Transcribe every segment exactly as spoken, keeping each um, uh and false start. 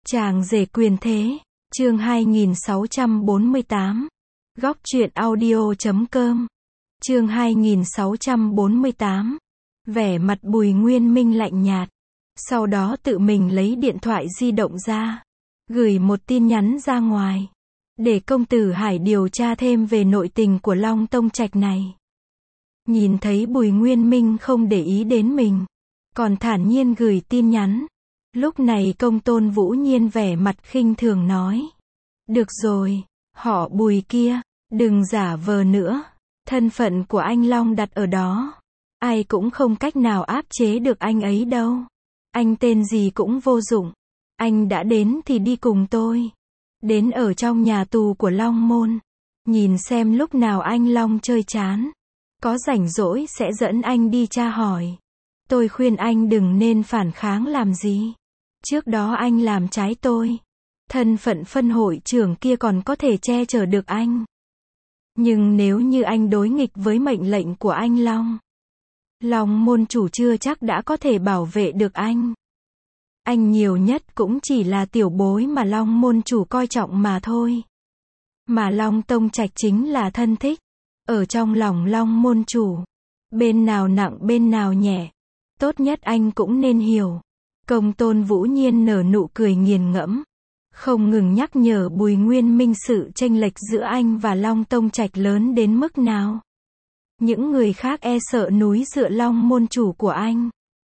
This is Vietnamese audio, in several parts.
Chàng rể quyền thế, chương hai nghìn sáu trăm bốn mươi tám. Góc truyện audio chấm com. Chương hai nghìn sáu trăm bốn mươi tám. Vẻ mặt Bùi Nguyên Minh lạnh nhạt. Sau đó tự mình lấy điện thoại di động ra, gửi một tin nhắn ra ngoài, để công tử Hải điều tra thêm về nội tình của Long Tông Trạch này. Nhìn thấy Bùi Nguyên Minh không để ý đến mình, còn thản nhiên gửi tin nhắn. Lúc này Công Tôn Vũ Nhiên vẻ mặt khinh thường nói. Được rồi, họ Bùi kia, đừng giả vờ nữa. Thân phận của anh Long đặt ở đó, ai cũng không cách nào áp chế được anh ấy đâu. Anh tên gì cũng vô dụng. Anh đã đến thì đi cùng tôi. Đến ở trong nhà tù của Long Môn. Nhìn xem lúc nào anh Long chơi chán, có rảnh rỗi sẽ dẫn anh đi tra hỏi. Tôi khuyên anh đừng nên phản kháng làm gì. Trước đó anh làm trái tôi. Thân phận phân hội trưởng kia còn có thể che chở được anh. Nhưng nếu như anh đối nghịch với mệnh lệnh của anh Long, Long môn chủ chưa chắc đã có thể bảo vệ được anh. Anh nhiều nhất cũng chỉ là tiểu bối mà Long môn chủ coi trọng mà thôi. Mà Long Tông Trạch chính là thân thích. Ở trong lòng Long môn chủ, bên nào nặng bên nào nhẹ, tốt nhất anh cũng nên hiểu. Công Tôn Vũ Nhiên nở nụ cười nghiền ngẫm, không ngừng nhắc nhở Bùi Nguyên Minh sự chênh lệch giữa anh và Long Tông Trạch lớn đến mức nào. Những người khác e sợ núi dựa Long môn chủ của anh.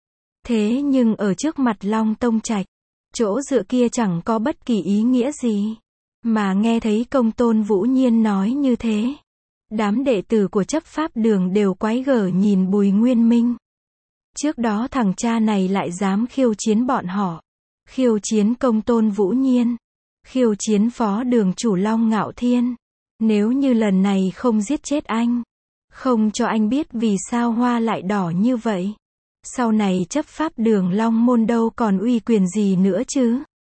Thế nhưng ở trước mặt Long Tông Trạch, chỗ dựa kia chẳng có bất kỳ ý nghĩa gì. Mà nghe thấy Công Tôn Vũ Nhiên nói như thế, đám đệ tử của chấp pháp đường đều quái gở nhìn Bùi Nguyên Minh. Trước đó thằng cha này lại dám khiêu chiến bọn họ. Khiêu chiến Công Tôn Vũ Nhiên. Khiêu chiến phó đường chủ Long Ngạo Thiên. Nếu như lần này không giết chết anh, không cho anh biết vì sao hoa lại đỏ như vậy, sau này chấp pháp đường Long Môn đâu còn uy quyền gì nữa chứ.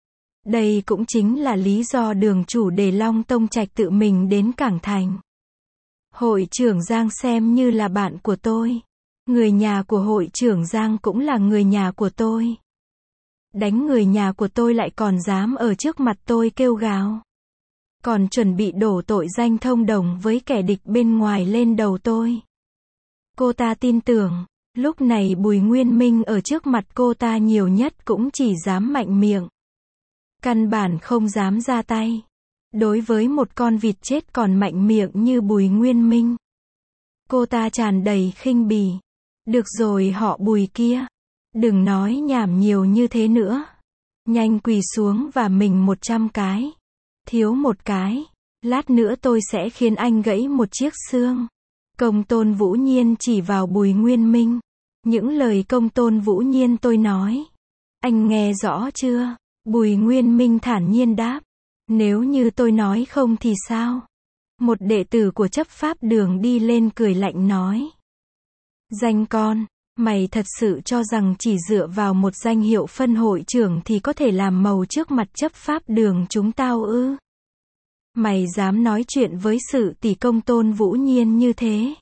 Đây cũng chính là lý do đường chủ để Long Tông Trạch tự mình đến Cảng Thành. Hội trưởng Giang xem như là bạn của tôi. Người nhà của hội trưởng Giang cũng là người nhà của tôi. Đánh người nhà của tôi lại còn dám ở trước mặt tôi kêu gào. Còn chuẩn bị đổ tội danh thông đồng với kẻ địch bên ngoài lên đầu tôi. Cô ta tin tưởng, lúc này Bùi Nguyên Minh ở trước mặt cô ta nhiều nhất cũng chỉ dám mạnh miệng. Căn bản không dám ra tay. Đối với một con vịt chết còn mạnh miệng như Bùi Nguyên Minh, cô ta tràn đầy khinh bỉ. Được rồi họ Bùi kia, đừng nói nhảm nhiều như thế nữa. Nhanh quỳ xuống và mình một trăm cái. Thiếu một cái, lát nữa tôi sẽ khiến anh gãy một chiếc xương. Công Tôn Vũ Nhiên chỉ vào Bùi Nguyên Minh. Những lời Công Tôn Vũ Nhiên tôi nói, anh nghe rõ chưa? Bùi Nguyên Minh thản nhiên đáp. Nếu như tôi nói không thì sao? Một đệ tử của chấp pháp đường đi lên cười lạnh nói. Danh con, mày thật sự cho rằng chỉ dựa vào một danh hiệu phân hội trưởng thì có thể làm màu trước mặt chấp pháp đường chúng tao ư? Mày dám nói chuyện với sự tỷ Công Tôn Vũ Nhiên như thế?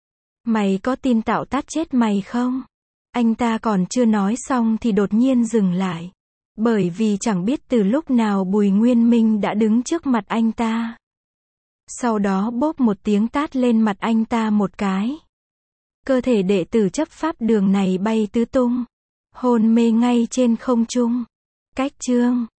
Mày có tin tao tát chết mày không? Anh ta còn chưa nói xong thì đột nhiên dừng lại. Bởi vì chẳng biết từ lúc nào Bùi Nguyên Minh đã đứng trước mặt anh ta. Sau đó bóp một tiếng tát lên mặt anh ta một cái. Cơ thể đệ tử chấp pháp đường này bay tứ tung, hôn mê ngay trên không trung. Cách chương